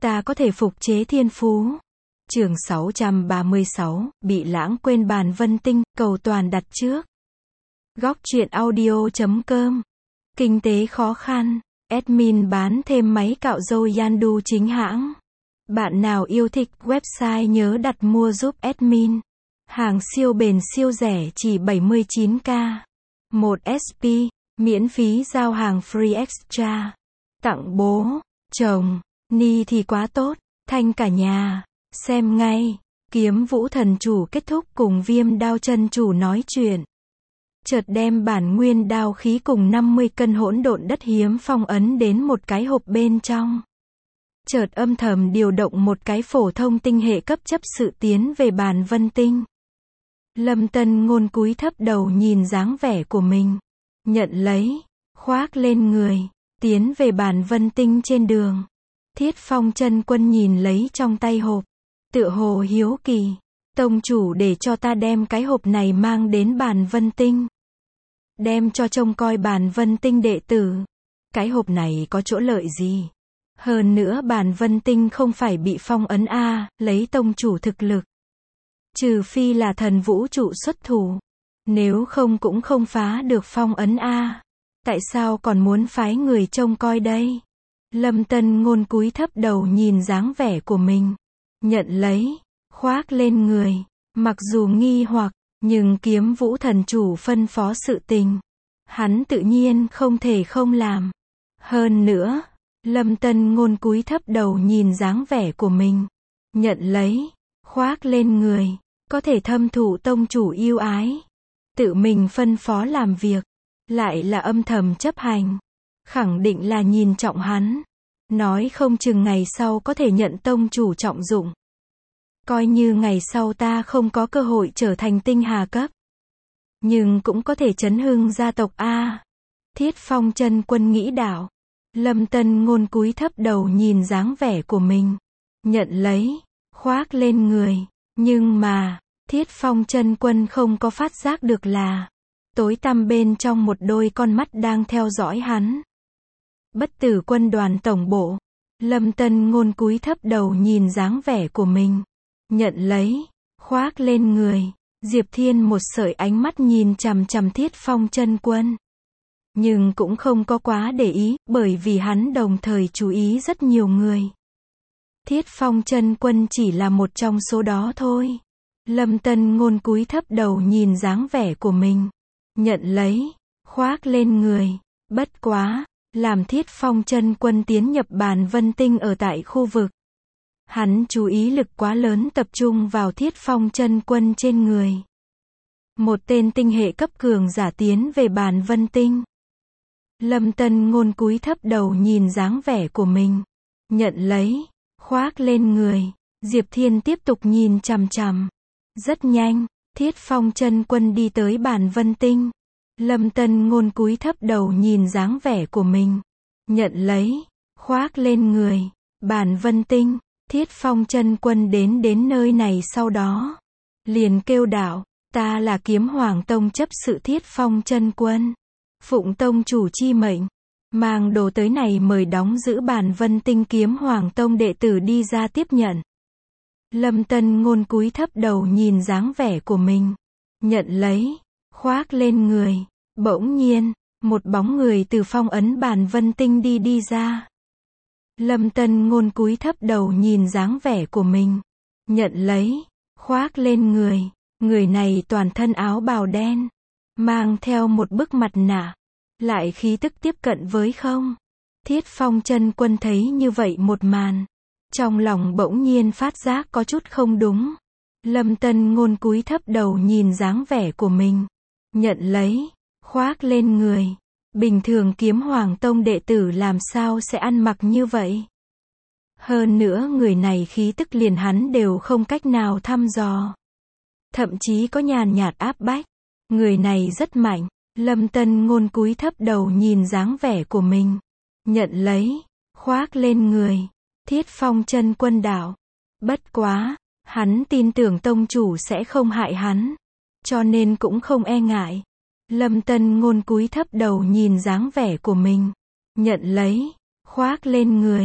ta có thể phục chế thiên phú. Chương 636, bị lãng quên bàn vân tinh, cầu toàn đặt trước. Góc truyện audio.com. Kinh tế khó khăn, admin bán thêm máy cạo râu Yandu chính hãng. Bạn nào yêu thích website nhớ đặt mua giúp admin. Hàng siêu bền siêu rẻ chỉ 79k. 1 SP, miễn phí giao hàng free extra. Tặng bố, chồng, ni thì quá tốt, thanh cả nhà. Xem ngay, Kiếm Vũ thần chủ kết thúc cùng Viêm Đao chân chủ nói chuyện. Chợt đem bản nguyên đao khí cùng 50 cân hỗn độn đất hiếm phong ấn đến một cái hộp bên trong. Chợt âm thầm điều động một cái phổ thông tinh hệ cấp chấp sự tiến về bàn vân tinh. Lâm Tân Ngôn cúi thấp đầu nhìn dáng vẻ của mình. Nhận lấy, khoác lên người, tiến về bàn vân tinh trên đường. Thiết Phong chân quân nhìn lấy trong tay hộp. Tựa hồ hiếu kỳ. Tông chủ để cho ta đem cái hộp này mang đến bàn vân tinh. Đem cho trông coi bàn vân tinh đệ tử. Cái hộp này có chỗ lợi gì? Hơn nữa bàn vân tinh không phải bị phong ấn lấy tông chủ thực lực. Trừ phi là thần vũ trụ xuất thủ. Nếu không cũng không phá được phong ấn Tại sao còn muốn phái người trông coi đây? Lâm Tân Ngôn cúi thấp đầu nhìn dáng vẻ của mình. Nhận lấy, khoác lên người. Mặc dù nghi hoặc, nhưng Kiếm Vũ thần chủ phân phó sự tình. Hắn tự nhiên không thể không làm. Hơn nữa, Lâm Tân Ngôn cúi thấp đầu nhìn dáng vẻ của mình. Nhận lấy, khoác lên người. Có thể thâm thụ tông chủ yêu ái. Tự mình phân phó làm việc. Lại là âm thầm chấp hành. Khẳng định là nhìn trọng hắn. Nói không chừng ngày sau có thể nhận tông chủ trọng dụng. Coi như ngày sau ta không có cơ hội trở thành tinh hà cấp. Nhưng cũng có thể chấn hưng gia tộc Thiết Phong chân quân nghĩ đạo. Lâm Tân Ngôn cúi thấp đầu nhìn dáng vẻ của mình. Nhận lấy, khoác lên người. Nhưng mà, Thiết Phong chân quân không có phát giác được là tối tăm bên trong một đôi con mắt đang theo dõi hắn. Bất Tử quân đoàn tổng bộ. Lâm Tân Ngôn cúi thấp đầu nhìn dáng vẻ của mình. Nhận lấy, khoác lên người. Diệp Thiên một sợi ánh mắt nhìn chằm chằm Thiết Phong chân quân. Nhưng cũng không có quá để ý, bởi vì hắn đồng thời chú ý rất nhiều người. Thiết Phong chân quân chỉ là một trong số đó thôi. Lâm Tân Ngôn cúi thấp đầu nhìn dáng vẻ của mình. Nhận lấy, khoác lên người. Bất quá, làm Thiết Phong chân quân tiến nhập bàn vân tinh ở tại khu vực. Hắn chú ý lực quá lớn tập trung vào Thiết Phong chân quân trên người. Một tên tinh hệ cấp cường giả tiến về bàn vân tinh. Lâm Tân Ngôn cúi thấp đầu nhìn dáng vẻ của mình. Nhận lấy, khoác lên người. Diệp Thiên tiếp tục nhìn chằm chằm. Rất nhanh, Thiết Phong chân quân đi tới bàn vân tinh. Lâm Tân Ngôn cúi thấp đầu nhìn dáng vẻ của mình. Nhận lấy, khoác lên người. Bàn vân tinh, Thiết Phong chân quân đến nơi này sau đó. Liền kêu đạo, ta là Kiếm Hoàng Tông chấp sự Thiết Phong chân quân. Phụng tông chủ chi mệnh. Mang đồ tới này mời đóng giữ bàn vân tinh Kiếm Hoàng Tông đệ tử đi ra tiếp nhận. Lâm Tân Ngôn cúi thấp đầu nhìn dáng vẻ của mình. Nhận lấy, khoác lên người. Bỗng nhiên, một bóng người từ phong ấn bàn vân tinh đi ra. Lâm Tân Ngôn cúi thấp đầu nhìn dáng vẻ của mình. Nhận lấy, khoác lên người. Người này toàn thân áo bào đen. Mang theo một bức mặt nạ. Lại khí tức tiếp cận với không. Thiết Phong chân quân thấy như vậy một màn. Trong lòng bỗng nhiên phát giác có chút không đúng. Lâm Tân Ngôn cúi thấp đầu nhìn dáng vẻ của mình. Nhận lấy, khoác lên người. Bình thường Kiếm Hoàng Tông đệ tử làm sao sẽ ăn mặc như vậy? Hơn nữa người này khí tức liền hắn đều không cách nào thăm dò. Thậm chí có nhàn nhạt áp bách. Người này rất mạnh. Lâm Tân Ngôn cúi thấp đầu nhìn dáng vẻ của mình. Nhận lấy, khoác lên người. Thiết Phong chân quân đạo. Bất quá, hắn tin tưởng tông chủ sẽ không hại hắn. Cho nên cũng không e ngại. Lâm Tân Ngôn cúi thấp đầu nhìn dáng vẻ của mình. Nhận lấy, khoác lên người.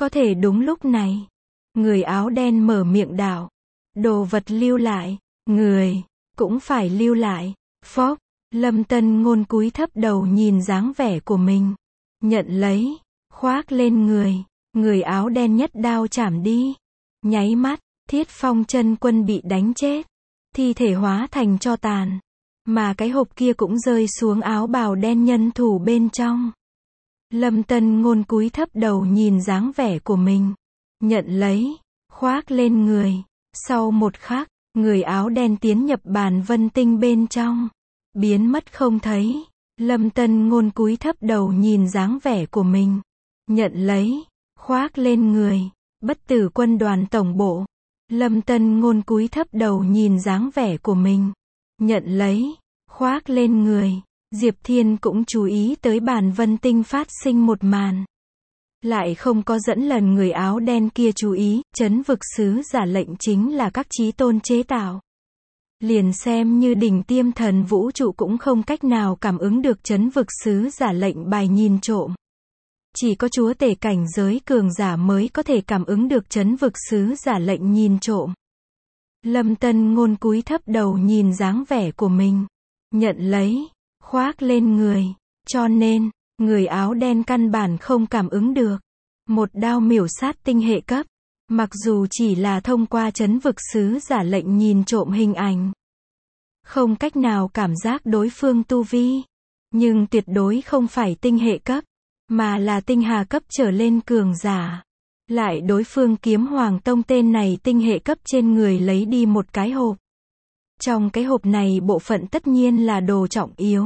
Có thể đúng lúc này, người áo đen mở miệng đạo. Đồ vật lưu lại, người cũng phải lưu lại. Phốc, Lâm Tân Ngôn cúi thấp đầu nhìn dáng vẻ của mình. Nhận lấy, khoác lên người áo đen nhất đao chảm đi. Nháy mắt, Thiết Phong chân quân bị đánh chết. Thi thể hóa thành tro tàn. Mà cái hộp kia cũng rơi xuống áo bào đen nhân thủ bên trong. Lâm Tân Ngôn cúi thấp đầu nhìn dáng vẻ của mình. Nhận lấy, khoác lên người. Sau một khắc, người áo đen tiến nhập bàn vân tinh bên trong. Biến mất không thấy. Lâm Tân Ngôn cúi thấp đầu nhìn dáng vẻ của mình. Nhận lấy, khoác lên người. Bất tử quân đoàn tổng bộ. Lâm Tân Ngôn cúi thấp đầu nhìn dáng vẻ của mình. Nhận lấy, khoác lên người. Diệp Thiên cũng chú ý tới bàn vân tinh phát sinh một màn. Lại không có dẫn lần người áo đen kia chú ý, trấn vực sứ giả lệnh chính là các chí tôn chế tạo. Liền xem như đỉnh tiêm thần vũ trụ cũng không cách nào cảm ứng được trấn vực sứ giả lệnh bài nhìn trộm. Chỉ có chúa tể cảnh giới cường giả mới có thể cảm ứng được trấn vực sứ giả lệnh nhìn trộm. Lâm Tân Ngôn cúi thấp đầu nhìn dáng vẻ của mình. Nhận lấy, khoác lên người. Cho nên, người áo đen căn bản không cảm ứng được. Một đao miểu sát tinh hệ cấp. Mặc dù chỉ là thông qua trấn vực sứ giả lệnh nhìn trộm hình ảnh. Không cách nào cảm giác đối phương tu vi. Nhưng tuyệt đối không phải tinh hệ cấp. Mà là tinh hà cấp trở lên cường giả. Lại đối phương kiếm hoàng tông tên này tinh hệ cấp trên người lấy đi một cái hộp. Trong cái hộp này bộ phận tất nhiên là đồ trọng yếu.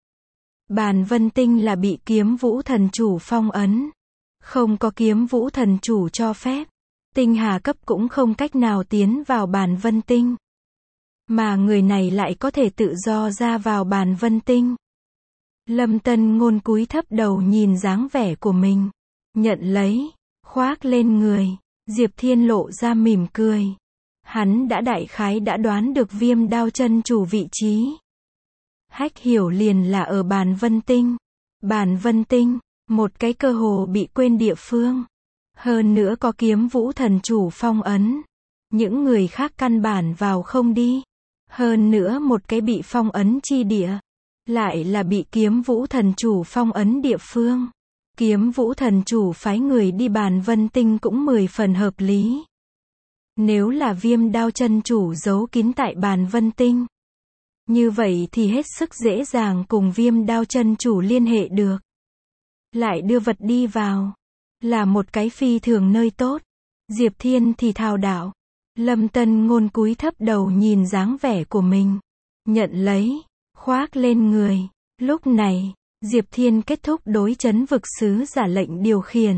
Bàn vân tinh là bị kiếm vũ thần chủ phong ấn. Không có kiếm vũ thần chủ cho phép. Tinh hà cấp cũng không cách nào tiến vào bàn vân tinh. Mà người này lại có thể tự do ra vào bàn vân tinh. Lâm Tân Ngôn cúi thấp đầu nhìn dáng vẻ của mình. Nhận lấy, khoác lên người. Diệp Thiên lộ ra mỉm cười. Hắn đã đại khái đã đoán được Viêm Đao chân chủ vị trí. Hách hiểu liền là ở bàn vân tinh. Bàn vân tinh, một cái cơ hồ bị quên địa phương. Hơn nữa có kiếm vũ thần chủ phong ấn. Những người khác căn bản vào không đi. Hơn nữa một cái bị phong ấn chi địa. Lại là bị kiếm vũ thần chủ phong ấn địa phương. Kiếm vũ thần chủ phái người đi bàn vân tinh cũng 10 phần hợp lý. Nếu là Viêm Đao chân chủ giấu kín tại bàn vân tinh. Như vậy thì hết sức dễ dàng cùng Viêm Đao chân chủ liên hệ được. Lại đưa vật đi vào. Là một cái phi thường nơi tốt. Diệp Thiên thì thào đạo. Lâm Tân Ngôn cúi thấp đầu nhìn dáng vẻ của mình. Nhận lấy, khoác lên người. Lúc này, Diệp Thiên kết thúc đối trấn vực sứ giả lệnh điều khiển.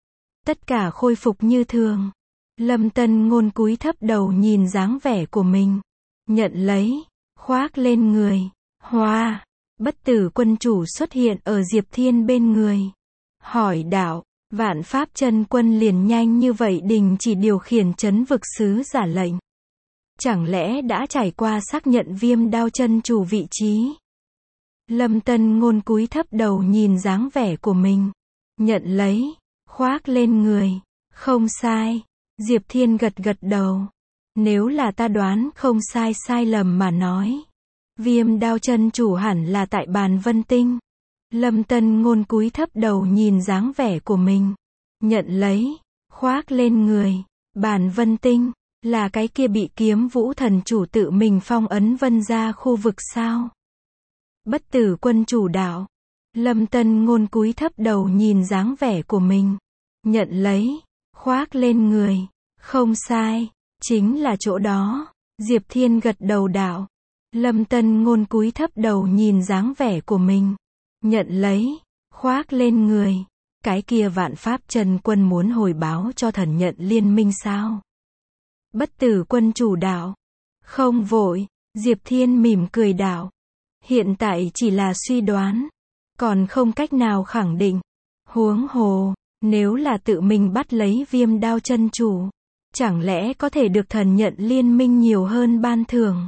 Tất cả khôi phục như thường. Lâm Tân Ngôn cúi thấp đầu nhìn dáng vẻ của mình. Nhận lấy, khoác lên người. Hoa, bất tử quân chủ xuất hiện ở Diệp Thiên bên người. Hỏi đạo, Vạn Pháp chân quân liền nhanh như vậy đình chỉ điều khiển trấn vực sứ giả lệnh. Chẳng lẽ đã trải qua xác nhận Viêm Đao chân chủ vị trí? Lâm Tân Ngôn cúi thấp đầu nhìn dáng vẻ của mình. Nhận lấy, khoác lên người. Không sai. Diệp Thiên gật gật đầu. Nếu là ta đoán không sai lầm mà nói. Viêm Đao chân chủ hẳn là tại bàn vân tinh. Lâm Tân Ngôn cúi thấp đầu nhìn dáng vẻ của mình. Nhận lấy, khoác lên người. Bàn vân tinh, là cái kia bị kiếm vũ thần chủ tự mình phong ấn vân ra khu vực sao? Bất tử quân chủ đạo. Lâm Tân Ngôn cúi thấp đầu nhìn dáng vẻ của mình. Nhận lấy, khoác lên người. Không sai, chính là chỗ đó. Diệp Thiên gật đầu đạo. Lâm Tân Ngôn cúi thấp đầu nhìn dáng vẻ của mình. Nhận lấy, khoác lên người. Cái kia Vạn Pháp chân quân muốn hồi báo cho thần nhận liên minh sao? Bất tử quân chủ đạo. Không vội, Diệp Thiên mỉm cười đạo. Hiện tại chỉ là suy đoán. Còn không cách nào khẳng định. Huống hồ, nếu là tự mình bắt lấy Viêm Đao chân chủ. Chẳng lẽ có thể được thần nhận liên minh nhiều hơn ban thưởng?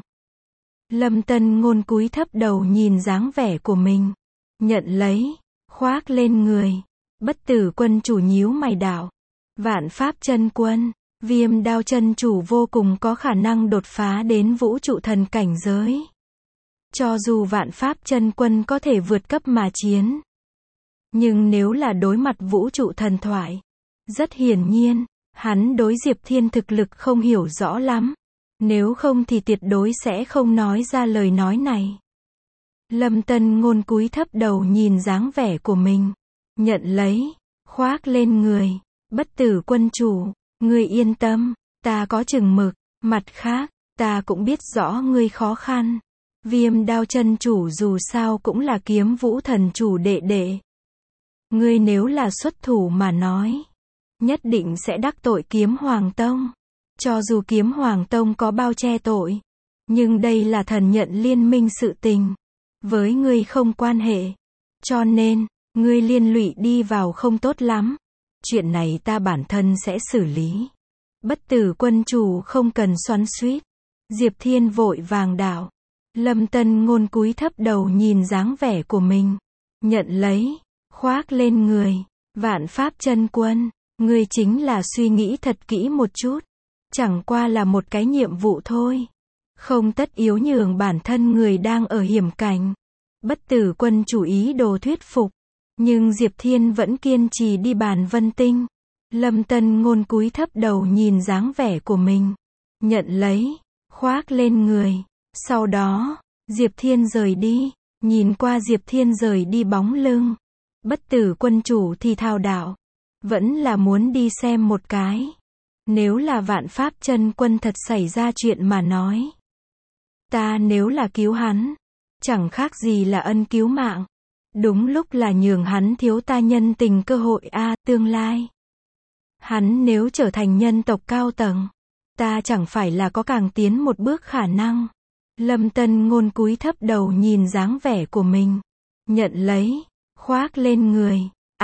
Lâm Tân Ngôn cúi thấp đầu nhìn dáng vẻ của mình. Nhận lấy, khoác lên người. Bất tử quân chủ nhíu mày đạo. Vạn Pháp Chân Quân, Viêm Đao chân chủ vô cùng có khả năng đột phá đến vũ trụ thần cảnh giới. Cho dù Vạn Pháp Chân Quân có thể vượt cấp mà chiến, nhưng nếu là đối mặt vũ trụ thần thoại, rất hiển nhiên, hắn đối Diệp Thiên thực lực không hiểu rõ lắm. Nếu không thì tuyệt đối sẽ không nói ra lời nói này. Lâm Tân Ngôn cúi thấp đầu nhìn dáng vẻ của mình. Nhận lấy, khoác lên người. Bất Tử Quân chủ, ngươi yên tâm, ta có chừng mực. Mặt khác, ta cũng biết rõ ngươi khó khăn. Viêm Đao chân chủ dù sao cũng là Kiếm Vũ thần chủ đệ đệ. Ngươi nếu là xuất thủ mà nói, nhất định sẽ đắc tội Kiếm Hoàng Tông. Cho dù Kiếm Hoàng Tông có bao che tội, nhưng đây là thần nhận liên minh sự tình, với ngươi không quan hệ. Cho nên, ngươi liên lụy đi vào không tốt lắm. Chuyện này ta bản thân sẽ xử lý. Bất Tử Quân chủ không cần xoắn xuýt. Diệp Thiên vội vàng đạo. Lâm Tân Ngôn cúi thấp đầu nhìn dáng vẻ của mình. Nhận lấy, khoác lên người. Vạn Pháp Chân Quân, ngươi chính là suy nghĩ thật kỹ một chút. Chẳng qua là một cái nhiệm vụ thôi. Không tất yếu nhường bản thân người đang ở hiểm cảnh. Bất Tử Quân chủ ý đồ thuyết phục. Nhưng Diệp Thiên vẫn kiên trì đi Bàn Vân Tinh. Lâm Tân Ngôn cúi thấp đầu nhìn dáng vẻ của mình. Nhận lấy, khoác lên người. Sau đó, Diệp Thiên rời đi. Nhìn qua Diệp Thiên rời đi bóng lưng, Bất Tử Quân chủ thì thào đạo. Vẫn là muốn đi xem một cái. Nếu là Vạn Pháp Chân Quân thật xảy ra chuyện mà nói, ta nếu là cứu hắn, chẳng khác gì là ân cứu mạng. Đúng lúc là nhường hắn thiếu ta nhân tình cơ hội tương lai. Hắn nếu trở thành nhân tộc cao tầng, ta chẳng phải là có càng tiến một bước khả năng. Lâm Tân Ngôn cúi thấp đầu nhìn dáng vẻ của mình. Nhận lấy, khoác lên người.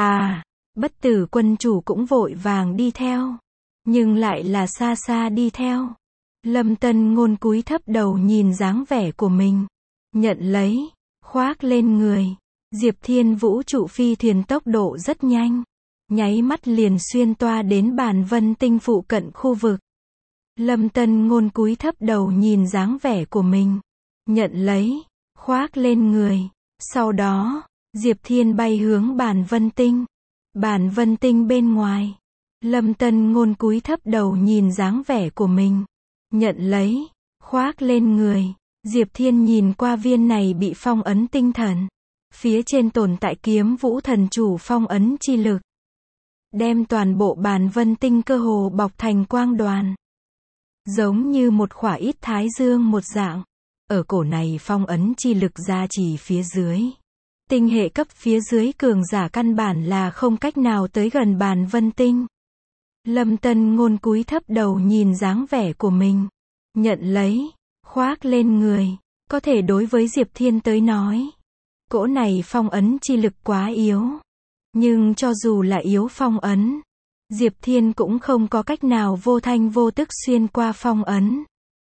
Bất Tử Quân chủ cũng vội vàng đi theo. Nhưng lại là xa xa đi theo. Lâm Tân Ngôn cúi thấp đầu nhìn dáng vẻ của mình. Nhận lấy, khoác lên người. Diệp Thiên vũ trụ phi thuyền tốc độ rất nhanh. Nháy mắt liền xuyên toa đến Bàn Vân Tinh phụ cận khu vực. Lâm Tân Ngôn cúi thấp đầu nhìn dáng vẻ của mình. Nhận lấy, khoác lên người. Sau đó, Diệp Thiên bay hướng Bàn Vân Tinh. Bàn Vân Tinh bên ngoài. Lâm Tân Ngôn cúi thấp đầu nhìn dáng vẻ của mình. Nhận lấy, khoác lên người. Diệp Thiên nhìn qua viên này bị phong ấn tinh thần. Phía trên tồn tại Kiếm Vũ thần chủ phong ấn chi lực. Đem toàn bộ Bàn Vân Tinh cơ hồ bọc thành quang đoàn. Giống như một khỏa ít thái dương một dạng. Ở cổ này phong ấn chi lực gia trì phía dưới. Tinh hệ cấp phía dưới cường giả căn bản là không cách nào tới gần Bàn Vân Tinh. Lâm Tân Ngôn cúi thấp đầu nhìn dáng vẻ của mình. Nhận lấy, khoác lên người. Có thể đối với Diệp Thiên tới nói, cỗ này phong ấn chi lực quá yếu. Nhưng cho dù là yếu phong ấn, Diệp Thiên cũng không có cách nào vô thanh vô tức xuyên qua phong ấn.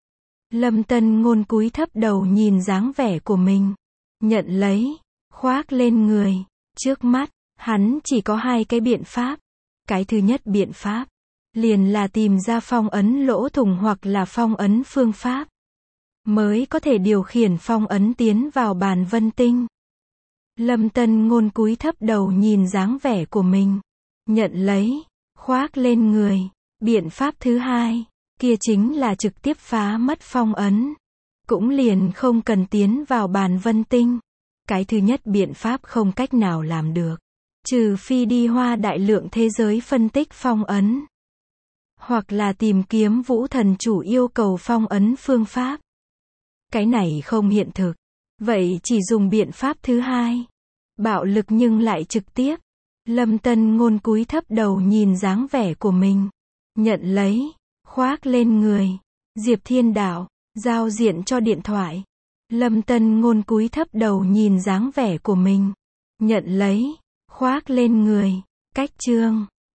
Lâm Tân Ngôn cúi thấp đầu nhìn dáng vẻ của mình. Nhận lấy, khoác lên người. Trước mắt, hắn chỉ có hai cái biện pháp. Cái thứ nhất biện pháp, liền là tìm ra phong ấn lỗ thủng hoặc là phong ấn phương pháp. Mới có thể điều khiển phong ấn tiến vào Bàn Vân Tinh. Lâm Tân Ngôn cúi thấp đầu nhìn dáng vẻ của mình. Nhận lấy, khoác lên người. Biện pháp thứ hai, kia chính là trực tiếp phá mất phong ấn. Cũng liền không cần tiến vào Bàn Vân Tinh. Cái thứ nhất biện pháp không cách nào làm được. Trừ phi đi Hoa Đại Lượng thế giới phân tích phong ấn. Hoặc là tìm Kiếm Vũ thần chủ yêu cầu phong ấn phương pháp. Cái này không hiện thực. Vậy chỉ dùng biện pháp thứ hai. Bạo lực nhưng lại trực tiếp. Lâm Tân Ngôn cúi thấp đầu nhìn dáng vẻ của mình. Nhận lấy, khoác lên người. Diệp Thiên đạo, giao diện cho điện thoại. Lâm Tân Ngôn cúi thấp đầu nhìn dáng vẻ của mình. Nhận lấy, khoác lên người. Cách chương